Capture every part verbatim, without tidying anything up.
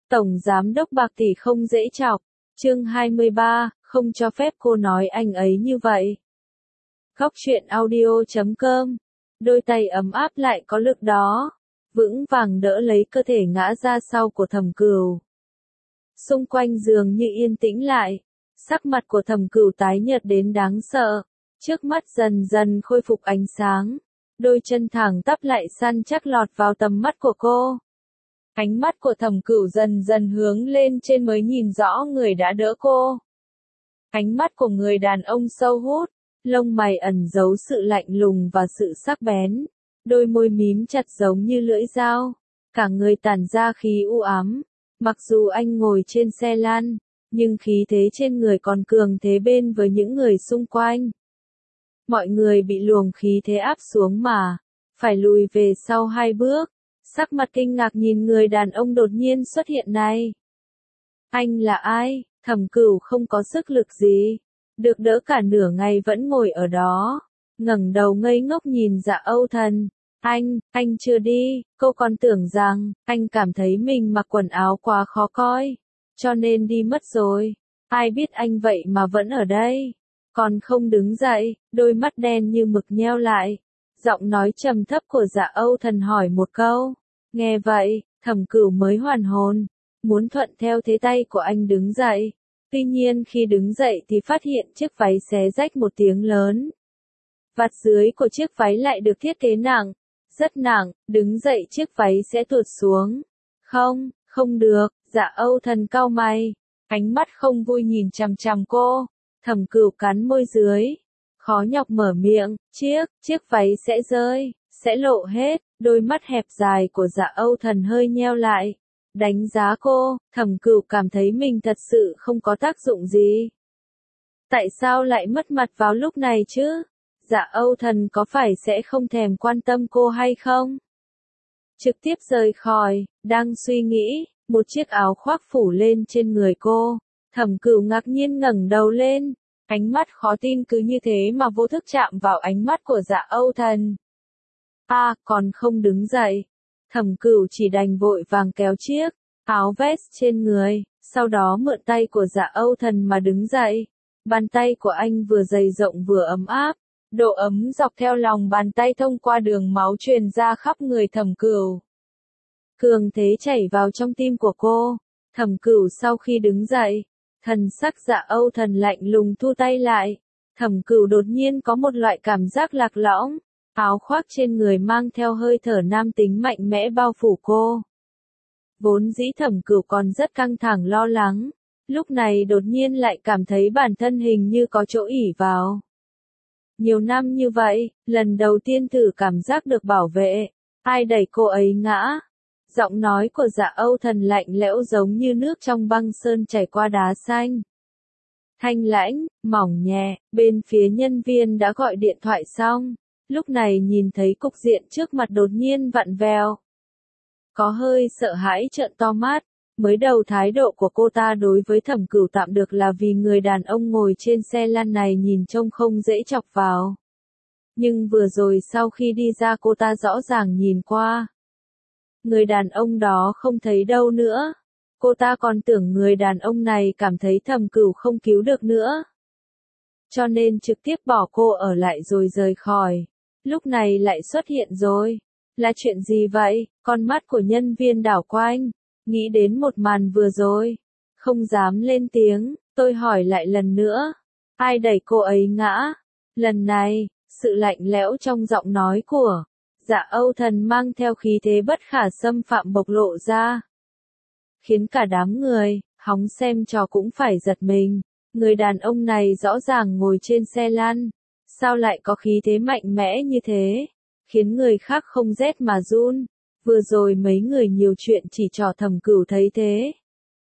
Tổng giám đốc Bạc Tỷ không dễ chọc. Chương hai mươi ba, không cho phép cô nói anh ấy như vậy. Góc truyện audio chấm com. Đôi tay ấm áp lại có lực đó, vững vàng đỡ lấy cơ thể ngã ra sau của Thẩm Cửu. Xung quanh giường như yên tĩnh lại, sắc mặt của Thẩm Cửu tái nhợt đến đáng sợ, trước mắt dần dần khôi phục ánh sáng, đôi chân thẳng tắp lại săn chắc lọt vào tầm mắt của cô. Ánh mắt của Thẩm Cửu dần dần hướng lên trên mới nhìn rõ người đã đỡ cô. Ánh mắt của người đàn ông sâu hút, lông mày ẩn giấu sự lạnh lùng và sự sắc bén, đôi môi mím chặt giống như lưỡi dao, cả người tản ra khí u ám. Mặc dù anh ngồi trên xe lăn, nhưng khí thế trên người còn cường thế bên với những người xung quanh. Mọi người bị luồng khí thế áp xuống mà, phải lùi về sau hai bước, sắc mặt kinh ngạc nhìn người đàn ông đột nhiên xuất hiện này. Anh là ai? Thẩm Cửu không có sức lực gì, được đỡ cả nửa ngày vẫn ngồi ở đó, ngẩng đầu ngây ngốc nhìn Dạ Âu Thần. Anh, anh chưa đi, cô còn tưởng rằng, anh cảm thấy mình mặc quần áo quá khó coi, cho nên đi mất rồi. Ai biết anh vậy mà vẫn ở đây, còn không đứng dậy, đôi mắt đen như mực nheo lại. Giọng nói trầm thấp của Dạ Âu Thần hỏi một câu. Nghe vậy, Thẩm Cửu mới hoàn hồn, muốn thuận theo thế tay của anh đứng dậy. Tuy nhiên khi đứng dậy thì phát hiện chiếc váy xé rách một tiếng lớn. Vạt dưới của chiếc váy lại được thiết kế nặng, rất nặng, đứng dậy chiếc váy sẽ tuột xuống. Không, không được, Dạ Âu Thần cau mày, ánh mắt không vui nhìn chằm chằm cô. Thẩm Cửu cắn môi dưới, khó nhọc mở miệng, chiếc, chiếc váy sẽ rơi, sẽ lộ hết. Đôi mắt hẹp dài của Dạ Âu Thần hơi nheo lại, đánh giá cô. Thẩm Cửu cảm thấy mình thật sự không có tác dụng gì. Tại sao lại mất mặt vào lúc này chứ? Dạ Âu Thần có phải sẽ không thèm quan tâm cô hay không? Trực tiếp rời khỏi, đang suy nghĩ, một chiếc áo khoác phủ lên trên người cô. Thẩm Cửu ngạc nhiên ngẩng đầu lên, ánh mắt khó tin cứ như thế mà vô thức chạm vào ánh mắt của Dạ Âu Thần. À, còn không đứng dậy. Thẩm Cửu chỉ đành vội vàng kéo chiếc áo vest trên người, sau đó mượn tay của Dạ Âu Thần mà đứng dậy. Bàn tay của anh vừa dày rộng vừa ấm áp, độ ấm dọc theo lòng bàn tay thông qua đường máu truyền ra khắp người Thẩm Cửu. Cường thế chảy vào trong tim của cô. Thẩm Cửu sau khi đứng dậy, thần sắc Dạ Âu Thần lạnh lùng thu tay lại. Thẩm Cửu đột nhiên có một loại cảm giác lạc lõng. Áo khoác trên người mang theo hơi thở nam tính mạnh mẽ bao phủ cô. Vốn dĩ Thẩm Cửu còn rất căng thẳng lo lắng, lúc này đột nhiên lại cảm thấy bản thân hình như có chỗ ỉ vào. Nhiều năm như vậy, lần đầu tiên thử cảm giác được bảo vệ, ai đẩy cô ấy ngã. Giọng nói của Dạ Âu Thần lạnh lẽo giống như nước trong băng sơn chảy qua đá xanh. Thanh lãnh, mỏng nhẹ, bên phía nhân viên đã gọi điện thoại xong. Lúc này nhìn thấy cục diện trước mặt đột nhiên vặn vẹo. Có hơi sợ hãi trợn to mắt, mới đầu thái độ của cô ta đối với Thẩm Cửu tạm được là vì người đàn ông ngồi trên xe lăn này nhìn trông không dễ chọc vào. Nhưng vừa rồi sau khi đi ra cô ta rõ ràng nhìn qua. Người đàn ông đó không thấy đâu nữa. Cô ta còn tưởng người đàn ông này cảm thấy Thẩm Cửu không cứu được nữa. Cho nên trực tiếp bỏ cô ở lại rồi rời khỏi. Lúc này lại xuất hiện rồi. Là chuyện gì vậy? Con mắt của nhân viên đảo quanh, nghĩ đến một màn vừa rồi. Không dám lên tiếng, tôi hỏi lại lần nữa. Ai đẩy cô ấy ngã? Lần này, sự lạnh lẽo trong giọng nói của Dạ Âu Thần mang theo khí thế bất khả xâm phạm bộc lộ ra. Khiến cả đám người, hóng xem trò cũng phải giật mình. Người đàn ông này rõ ràng ngồi trên xe lăn. Sao lại có khí thế mạnh mẽ như thế? Khiến người khác không rét mà run. Vừa rồi mấy người nhiều chuyện chỉ trò Thẩm Cửu thấy thế.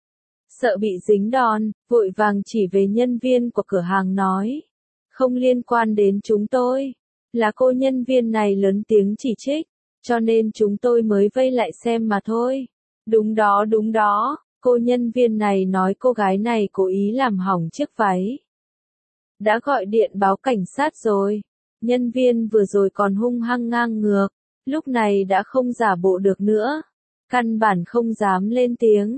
Sợ bị dính đòn, vội vàng chỉ về nhân viên của cửa hàng nói. Không liên quan đến chúng tôi. Là cô nhân viên này lớn tiếng chỉ trích. Cho nên chúng tôi mới vây lại xem mà thôi. Đúng đó đúng đó, cô nhân viên này nói cô gái này cố ý làm hỏng chiếc váy. Đã gọi điện báo cảnh sát rồi. Nhân viên vừa rồi còn hung hăng ngang ngược, lúc này đã không giả bộ được nữa. Căn bản không dám lên tiếng.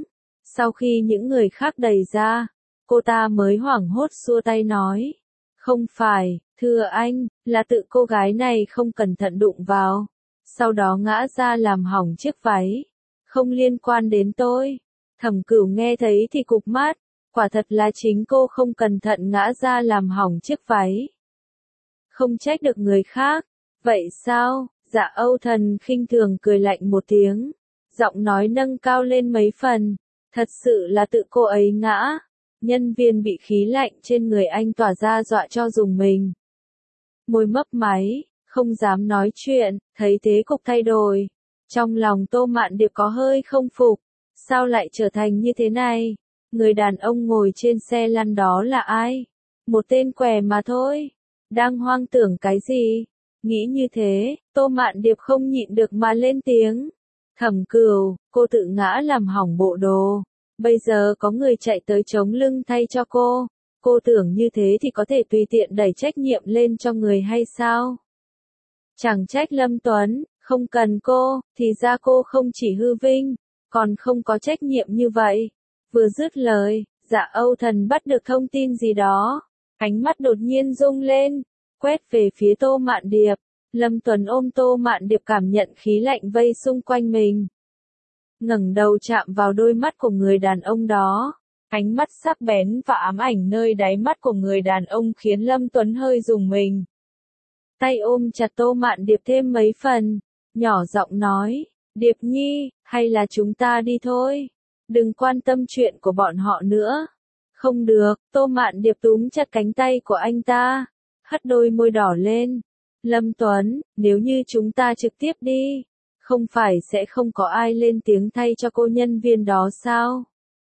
Sau khi những người khác đẩy ra, cô ta mới hoảng hốt xua tay nói. Không phải, thưa anh, là tự cô gái này không cẩn thận đụng vào. Sau đó ngã ra làm hỏng chiếc váy. Không liên quan đến tôi. Thẩm Cửu nghe thấy thì cụp mắt. Quả thật là chính cô không cẩn thận ngã ra làm hỏng chiếc váy. Không trách được người khác. Vậy sao? Dạ Âu Thần khinh thường cười lạnh một tiếng. Giọng nói nâng cao lên mấy phần. Thật sự là tự cô ấy ngã. Nhân viên bị khí lạnh trên người anh tỏa ra dọa cho dùng mình. Môi mấp máy, không dám nói chuyện, thấy thế cục thay đổi. Trong lòng Tô Mạn Điệp có hơi không phục. Sao lại trở thành như thế này? Người đàn ông ngồi trên xe lăn đó là ai? Một tên què mà thôi. Đang hoang tưởng cái gì? Nghĩ như thế, Tô Mạn Điệp không nhịn được mà lên tiếng. Thẩm Cửu, cô tự ngã làm hỏng bộ đồ. Bây giờ có người chạy tới chống lưng thay cho cô. Cô tưởng như thế thì có thể tùy tiện đẩy trách nhiệm lên cho người hay sao? Chẳng trách Lâm Tuấn, không cần cô, thì ra cô không chỉ hư vinh, còn không có trách nhiệm như vậy. Vừa dứt lời, Dạ Âu Thần bắt được thông tin gì đó. Ánh mắt đột nhiên rung lên, quét về phía Tô Mạn Điệp. Lâm Tuấn ôm Tô Mạn Điệp cảm nhận khí lạnh vây xung quanh mình. Ngẩng đầu chạm vào đôi mắt của người đàn ông đó. Ánh mắt sắc bén và ám ảnh nơi đáy mắt của người đàn ông khiến Lâm Tuấn hơi rùng mình. Tay ôm chặt Tô Mạn Điệp thêm mấy phần, nhỏ giọng nói, Điệp Nhi, hay là chúng ta đi thôi. Đừng quan tâm chuyện của bọn họ nữa. Không được, Tô Mạn Điệp túm chặt cánh tay của anh ta, hất đôi môi đỏ lên. Lâm Tuấn, nếu như chúng ta trực tiếp đi, không phải sẽ không có ai lên tiếng thay cho cô nhân viên đó sao?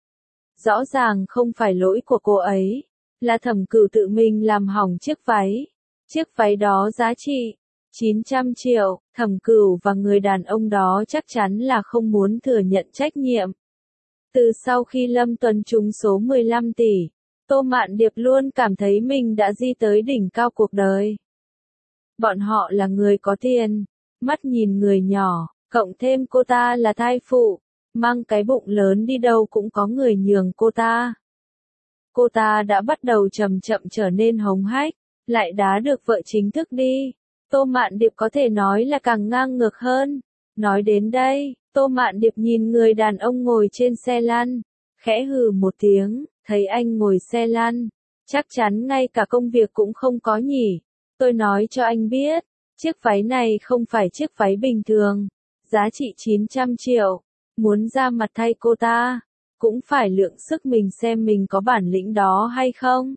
Rõ ràng không phải lỗi của cô ấy, là Thẩm Cửu tự mình làm hỏng chiếc váy. Chiếc váy đó giá trị chín trăm triệu, Thẩm Cửu và người đàn ông đó chắc chắn là không muốn thừa nhận trách nhiệm. Từ sau khi Lâm Tuấn trúng số mười lăm tỷ, Tô Mạn Điệp luôn cảm thấy mình đã di tới đỉnh cao cuộc đời. Bọn họ là người có tiền, mắt nhìn người nhỏ, cộng thêm cô ta là thai phụ, mang cái bụng lớn đi đâu cũng có người nhường cô ta. Cô ta đã bắt đầu chậm chậm trở nên hống hách, lại đá được vợ chính thức đi. Tô Mạn Điệp có thể nói là càng ngang ngược hơn. Nói đến đây, Tô Mạn Điệp nhìn người đàn ông ngồi trên xe lăn, khẽ hừ một tiếng, thấy anh ngồi xe lăn, chắc chắn ngay cả công việc cũng không có nhỉ. Tôi nói cho anh biết, chiếc váy này không phải chiếc váy bình thường, giá trị chín trăm triệu, muốn ra mặt thay cô ta, cũng phải lượng sức mình xem mình có bản lĩnh đó hay không.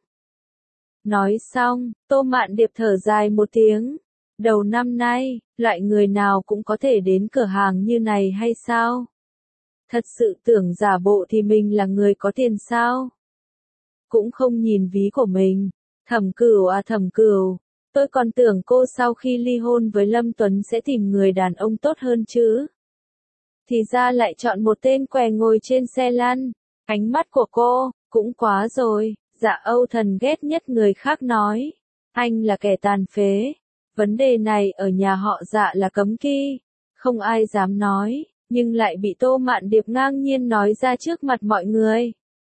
Nói xong, Tô Mạn Điệp thở dài một tiếng. Đầu năm nay, loại người nào cũng có thể đến cửa hàng như này hay sao? Thật sự tưởng giả bộ thì mình là người có tiền sao? Cũng không nhìn ví của mình. Thẩm Cửu à Thẩm Cửu, tôi còn tưởng cô sau khi ly hôn với Lâm Tuấn sẽ tìm người đàn ông tốt hơn chứ. Thì ra lại chọn một tên què ngồi trên xe lăn. Ánh mắt của cô, cũng quá rồi. Dạ Âu Thần ghét nhất người khác nói. Anh là kẻ tàn phế. Vấn đề này ở nhà họ Dạ là cấm kỵ. Không ai dám nói, nhưng lại bị Tô Mạn Điệp ngang nhiên nói ra trước mặt mọi người.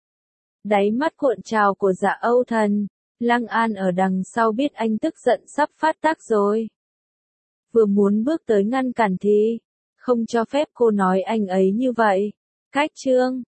Đáy mắt cuộn trào của Dạ Âu Thần. Lăng An ở đằng sau biết anh tức giận sắp phát tác rồi. Vừa muốn bước tới ngăn cản thì, không cho phép cô nói anh ấy như vậy. Cách chương